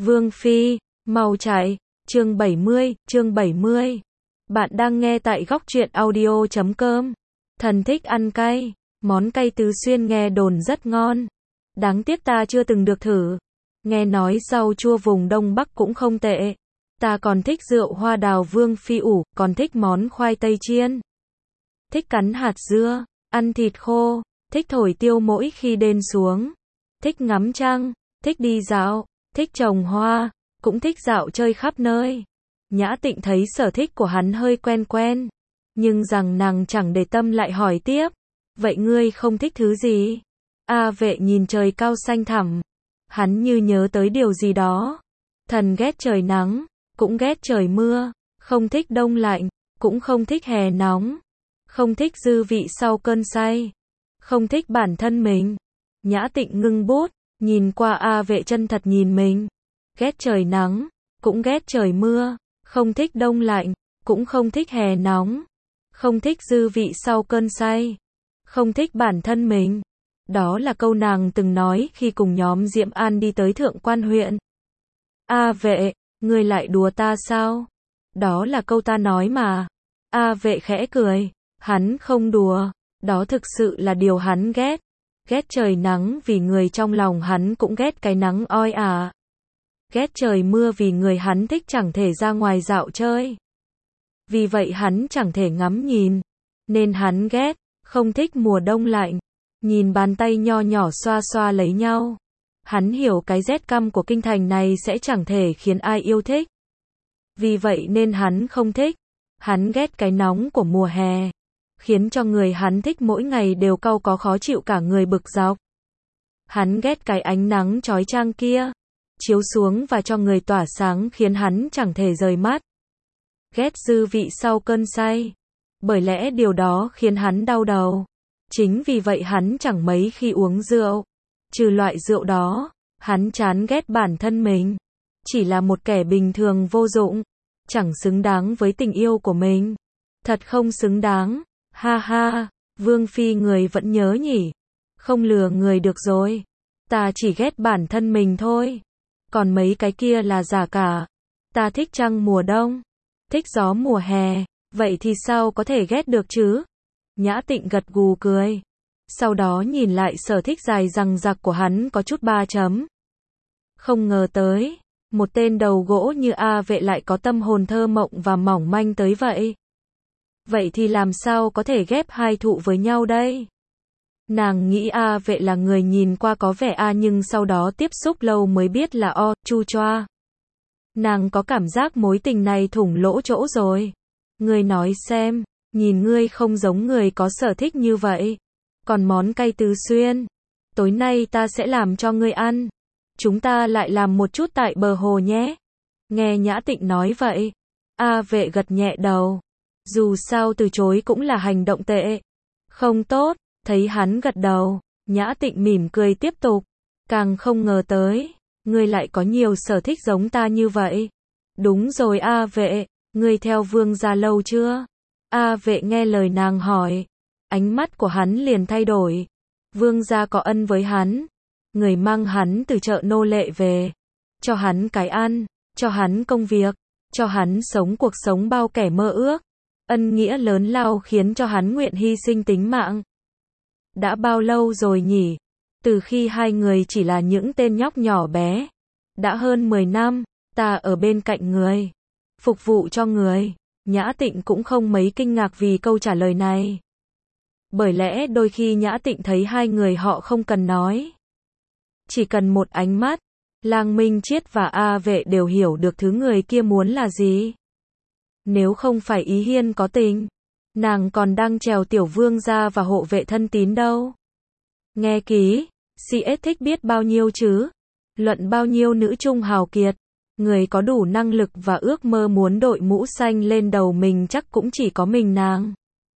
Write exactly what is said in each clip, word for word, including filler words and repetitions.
Vương Phi, mau chạy, chương bảy mươi, chương bảy mươi. Bạn đang nghe tại góc truyện audio chấm com. Thần thích ăn cay, món cay Tứ Xuyên nghe đồn rất ngon. Đáng tiếc ta chưa từng được thử. Nghe nói rau chua vùng Đông Bắc cũng không tệ. Ta còn thích rượu hoa đào Vương Phi ủ, còn thích món khoai tây chiên. Thích cắn hạt dưa, ăn thịt khô, thích thổi tiêu mỗi khi đêm xuống. Thích ngắm trăng, thích đi dạo, thích trồng hoa, cũng thích dạo chơi khắp nơi. Nhã Tịnh thấy sở thích của hắn hơi quen quen, nhưng rằng nàng chẳng để tâm lại hỏi tiếp. Vậy ngươi không thích thứ gì? A Vệ nhìn trời cao xanh thẳm. Hắn như nhớ tới điều gì đó. Thần ghét trời nắng, cũng ghét trời mưa, không thích đông lạnh, cũng không thích hè nóng, không thích dư vị sau cơn say, không thích bản thân mình. Nhã Tịnh ngưng bút, nhìn qua A Vệ chân thật nhìn mình. Ghét trời nắng, cũng ghét trời mưa, không thích đông lạnh, cũng không thích hè nóng, không thích dư vị sau cơn say, không thích bản thân mình. Đó là câu nàng từng nói khi cùng nhóm Diệm An đi tới Thượng Quan huyện. A Vệ, ngươi lại đùa ta sao? Đó là câu ta nói mà. A Vệ khẽ cười, hắn không đùa, đó thực sự là điều hắn ghét. Ghét trời nắng vì người trong lòng hắn cũng ghét cái nắng oi ả. Ghét trời mưa vì người hắn thích chẳng thể ra ngoài dạo chơi. Vì vậy hắn chẳng thể ngắm nhìn, nên hắn ghét, không thích mùa đông lạnh. Nhìn bàn tay nho nhỏ xoa xoa lấy nhau. Hắn hiểu cái rét căm của kinh thành này sẽ chẳng thể khiến ai yêu thích. Vì vậy nên hắn không thích. Hắn ghét cái nóng của mùa hè, khiến cho người hắn thích mỗi ngày đều cau có khó chịu cả người bực dọc. Hắn ghét cái ánh nắng chói chang kia, chiếu xuống và cho người tỏa sáng khiến hắn chẳng thể rời mắt. Ghét dư vị sau cơn say, bởi lẽ điều đó khiến hắn đau đầu. Chính vì vậy hắn chẳng mấy khi uống rượu. Trừ loại rượu đó, hắn chán ghét bản thân mình. Chỉ là một kẻ bình thường vô dụng, chẳng xứng đáng với tình yêu của mình. Thật không xứng đáng. Ha ha, Vương Phi người vẫn nhớ nhỉ? Không lừa người được rồi. Ta chỉ ghét bản thân mình thôi. Còn mấy cái kia là giả cả. Ta thích trăng mùa đông, thích gió mùa hè, vậy thì sao có thể ghét được chứ? Nhã Tịnh gật gù cười. Sau đó nhìn lại sở thích dài dằng dặc của hắn có chút ba chấm. Không ngờ tới, một tên đầu gỗ như A Vệ lại có tâm hồn thơ mộng và mỏng manh tới vậy. Vậy thì làm sao có thể ghép hai thụ với nhau đây? Nàng nghĩ A Vệ là người nhìn qua có vẻ A nhưng sau đó tiếp xúc lâu mới biết là O, chu choa. Nàng có cảm giác mối tình này thủng lỗ chỗ rồi. Ngươi nói xem, nhìn ngươi không giống người có sở thích như vậy. Còn món cay Tứ Xuyên, tối nay ta sẽ làm cho ngươi ăn. Chúng ta lại làm một chút tại bờ hồ nhé. Nghe Nhã Tịnh nói vậy, A Vệ gật nhẹ đầu. Dù sao từ chối cũng là hành động tệ, không tốt. Thấy hắn gật đầu, Nhã Tịnh mỉm cười tiếp tục. Càng không ngờ tới, ngươi lại có nhiều sở thích giống ta như vậy. Đúng rồi A Vệ, ngươi theo Vương gia lâu chưa? A Vệ nghe lời nàng hỏi, ánh mắt của hắn liền thay đổi. Vương gia có ân với hắn, người mang hắn từ chợ nô lệ về, cho hắn cái ăn, cho hắn công việc, cho hắn sống cuộc sống bao kẻ mơ ước. Ân nghĩa lớn lao khiến cho hắn nguyện hy sinh tính mạng. Đã bao lâu rồi nhỉ? Từ khi hai người chỉ là những tên nhóc nhỏ bé. Đã hơn mười năm, ta ở bên cạnh người, phục vụ cho người. Nhã Tịnh cũng không mấy kinh ngạc vì câu trả lời này. Bởi lẽ đôi khi Nhã Tịnh thấy hai người họ không cần nói. Chỉ cần một ánh mắt, Lang Minh Chiết và A Vệ đều hiểu được thứ người kia muốn là gì. Nếu không phải ý hiên có tình, nàng còn đang trèo tiểu vương gia và hộ vệ thân tín đâu. Nghe ký, xê ét thích biết bao nhiêu chứ? Luận bao nhiêu nữ trung hào kiệt, người có đủ năng lực và ước mơ muốn đội mũ xanh lên đầu mình chắc cũng chỉ có mình nàng.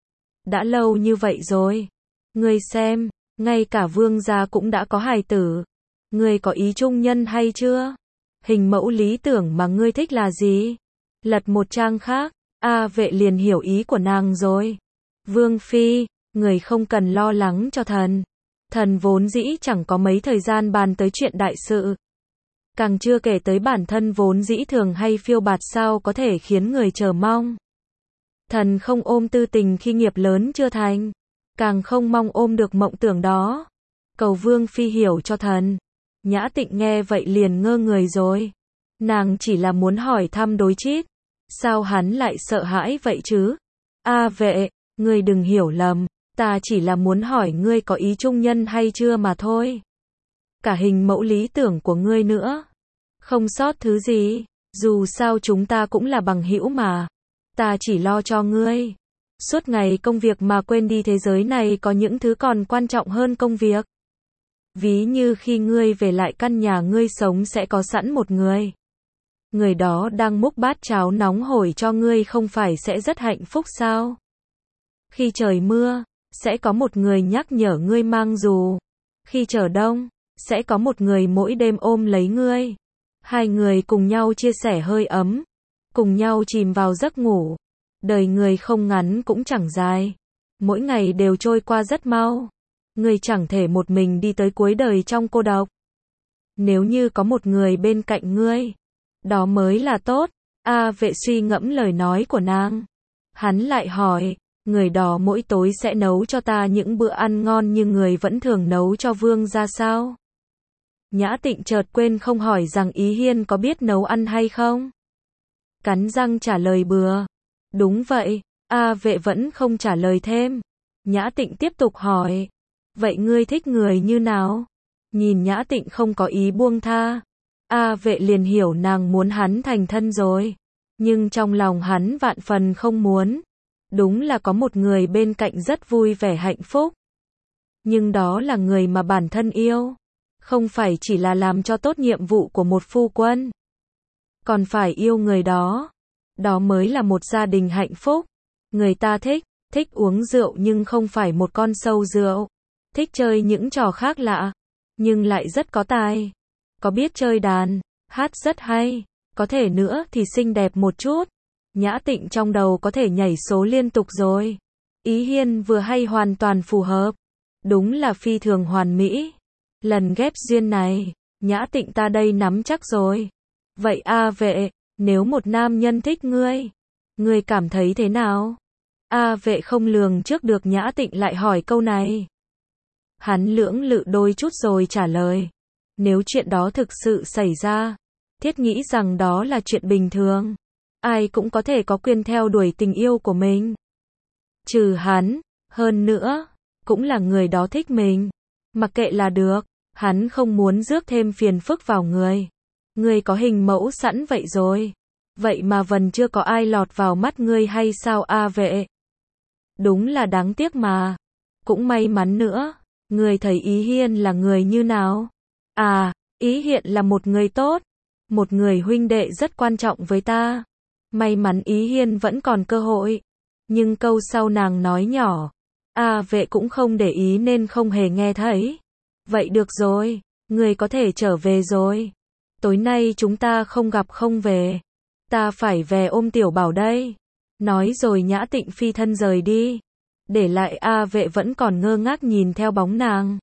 Đã lâu như vậy rồi. Ngươi xem, ngay cả vương gia cũng đã có hài tử. Ngươi có ý trung nhân hay chưa? Hình mẫu lý tưởng mà ngươi thích là gì? Lật một trang khác, A Vệ liền hiểu ý của nàng rồi. Vương Phi, người không cần lo lắng cho thần. Thần vốn dĩ chẳng có mấy thời gian bàn tới chuyện đại sự. Càng chưa kể tới bản thân vốn dĩ thường hay phiêu bạt sao có thể khiến người chờ mong. Thần không ôm tư tình khi nghiệp lớn chưa thành, càng không mong ôm được mộng tưởng đó. Cầu Vương Phi hiểu cho thần. Nhã Tịnh nghe vậy liền ngơ người rồi. Nàng chỉ là muốn hỏi thăm đối chít. Sao hắn lại sợ hãi vậy chứ? A Vệ, ngươi đừng hiểu lầm, ta chỉ là muốn hỏi ngươi có ý trung nhân hay chưa mà thôi. Cả hình mẫu lý tưởng của ngươi nữa. Không sót thứ gì, dù sao chúng ta cũng là bằng hữu mà. Ta chỉ lo cho ngươi. Suốt ngày công việc mà quên đi thế giới này có những thứ còn quan trọng hơn công việc. Ví như khi ngươi về lại căn nhà ngươi sống sẽ có sẵn một người. Người đó đang múc bát cháo nóng hổi cho ngươi không phải sẽ rất hạnh phúc sao? Khi trời mưa, sẽ có một người nhắc nhở ngươi mang dù. Khi trời đông, sẽ có một người mỗi đêm ôm lấy ngươi. Hai người cùng nhau chia sẻ hơi ấm, cùng nhau chìm vào giấc ngủ. Đời người không ngắn cũng chẳng dài, mỗi ngày đều trôi qua rất mau. Ngươi chẳng thể một mình đi tới cuối đời trong cô độc. Nếu như có một người bên cạnh ngươi, đó mới là tốt. A Vệ suy ngẫm lời nói của nàng. Hắn lại hỏi, người đó mỗi tối sẽ nấu cho ta những bữa ăn ngon như người vẫn thường nấu cho vương ra sao? Nhã Tịnh chợt quên không hỏi rằng Ý Hiên có biết nấu ăn hay không? Cắn răng trả lời bừa. Đúng vậy. A Vệ vẫn không trả lời thêm. Nhã Tịnh tiếp tục hỏi. Vậy ngươi thích người như nào? Nhìn Nhã Tịnh không có ý buông tha. A Vệ liền hiểu nàng muốn hắn thành thân rồi. Nhưng trong lòng hắn vạn phần không muốn. Đúng là có một người bên cạnh rất vui vẻ hạnh phúc. Nhưng đó là người mà bản thân yêu. Không phải chỉ là làm cho tốt nhiệm vụ của một phu quân. Còn phải yêu người đó. Đó mới là một gia đình hạnh phúc. Người ta thích, thích uống rượu nhưng không phải một con sâu rượu. Thích chơi những trò khác lạ, nhưng lại rất có tài. Có biết chơi đàn, hát rất hay. Có thể nữa thì xinh đẹp một chút. Nhã Tịnh trong đầu có thể nhảy số liên tục rồi. Ý Hiên vừa hay hoàn toàn phù hợp. Đúng là phi thường hoàn mỹ. Lần ghép duyên này, Nhã Tịnh ta đây nắm chắc rồi. Vậy A Vệ, nếu một nam nhân thích ngươi, ngươi cảm thấy thế nào? A Vệ không lường trước được Nhã Tịnh lại hỏi câu này. Hắn lưỡng lự đôi chút rồi trả lời. Nếu chuyện đó thực sự xảy ra, thiết nghĩ rằng đó là chuyện bình thường. Ai cũng có thể có quyền theo đuổi tình yêu của mình. Trừ hắn, hơn nữa, cũng là người đó thích mình. Mặc kệ là được, hắn không muốn rước thêm phiền phức vào người. Ngươi có hình mẫu sẵn vậy rồi. Vậy mà vẫn chưa có ai lọt vào mắt ngươi hay sao A Vệ? Đúng là đáng tiếc mà. Cũng may mắn nữa. Ngươi thấy Ý Hiên là người như nào? À, Ý Hiên là một người tốt. Một người huynh đệ rất quan trọng với ta. May mắn Ý Hiên vẫn còn cơ hội. Nhưng câu sau nàng nói nhỏ. A Vệ cũng không để ý nên không hề nghe thấy. Vậy được rồi, ngươi có thể trở về rồi. Tối nay chúng ta không gặp không về. Ta phải về ôm Tiểu Bảo đây. Nói rồi Nhã Tịnh phi thân rời đi. Để lại A Vệ vẫn còn ngơ ngác nhìn theo bóng nàng.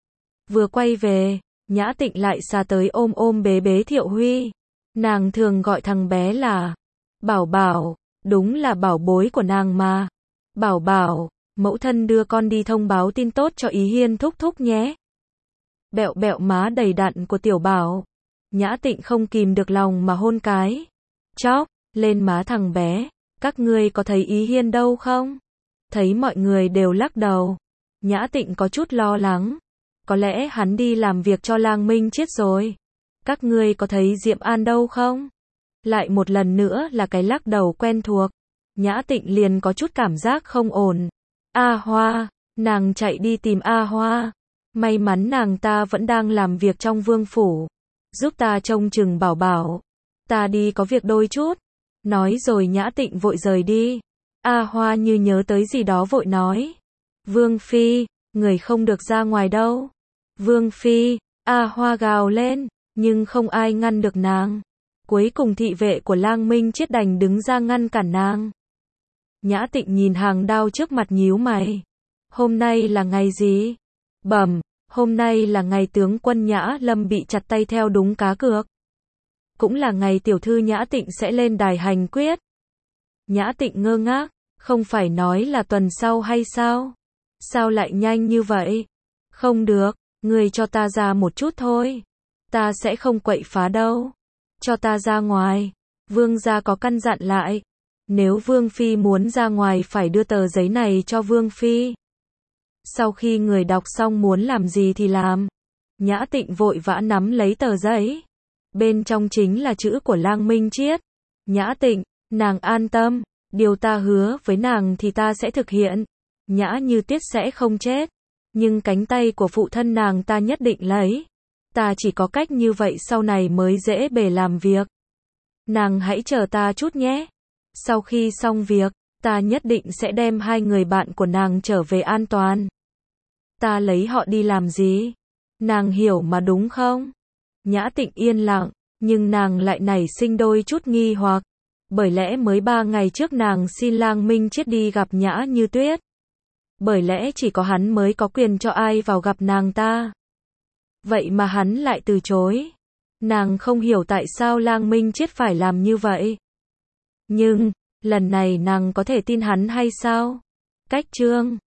Vừa quay về, Nhã Tịnh lại xa tới ôm ôm bế bế Thiệu Huy. Nàng thường gọi thằng bé là Bảo Bảo, đúng là bảo bối của nàng mà. Bảo Bảo, mẫu thân đưa con đi thông báo tin tốt cho Ý Hiên thúc thúc nhé. Bẹo bẹo má đầy đặn của Tiểu Bảo. Nhã Tịnh không kìm được lòng mà hôn cái. Chóp, lên má thằng bé. Các ngươi có thấy Ý Hiên đâu không? Thấy mọi người đều lắc đầu. Nhã Tịnh có chút lo lắng. Có lẽ hắn đi làm việc cho Lang Minh chết rồi. Các ngươi có thấy Diệm An đâu không? Lại một lần nữa là cái lắc đầu quen thuộc. Nhã Tịnh liền có chút cảm giác không ổn. A Hoa, nàng chạy đi tìm A Hoa. May mắn nàng ta vẫn đang làm việc trong vương phủ. Giúp ta trông chừng Bảo Bảo. Ta đi có việc đôi chút. Nói rồi Nhã Tịnh vội rời đi. A Hoa như nhớ tới gì đó vội nói. Vương Phi, người không được ra ngoài đâu. Vương Phi, A Hoa gào lên, nhưng không ai ngăn được nàng. Cuối cùng thị vệ của Lang Minh Chiết đành đứng ra ngăn cản nàng. Nhã Tịnh nhìn hàng đao trước mặt nhíu mày. Hôm nay là ngày gì? Bẩm, hôm nay là ngày tướng quân Nhã Lâm bị chặt tay theo đúng cá cược. cũng là ngày tiểu thư Nhã Tịnh sẽ lên đài hành quyết. Nhã Tịnh ngơ ngác, không phải nói là tuần sau hay sao? Sao lại nhanh như vậy? Không được, người cho ta ra một chút thôi. Ta sẽ không quậy phá đâu. Cho ta ra ngoài. Vương gia có căn dặn lại. Nếu Vương Phi muốn ra ngoài phải đưa tờ giấy này cho Vương Phi. Sau khi người đọc xong muốn làm gì thì làm. Nhã Tịnh vội vã nắm lấy tờ giấy. Bên trong chính là chữ của Lang Minh Triết. Nhã Tịnh, nàng an tâm. Điều ta hứa với nàng thì ta sẽ thực hiện. Nhã Như Tiết sẽ không chết. Nhưng cánh tay của phụ thân nàng ta nhất định lấy. Ta chỉ có cách như vậy sau này mới dễ bề làm việc. Nàng hãy chờ ta chút nhé. Sau khi xong việc, ta nhất định sẽ đem hai người bạn của nàng trở về an toàn. Ta lấy họ đi làm gì? Nàng hiểu mà đúng không? Nhã Tịnh yên lặng, nhưng nàng lại nảy sinh đôi chút nghi hoặc. Bởi lẽ mới ba ngày trước nàng xin Lang Minh Triết đi gặp Nhã Như Tuyết. Bởi lẽ chỉ có hắn mới có quyền cho ai vào gặp nàng ta. Vậy mà hắn lại từ chối. Nàng không hiểu tại sao Lang Minh Triết phải làm như vậy. Nhưng, lần này nàng có thể tin hắn hay sao? Cách chương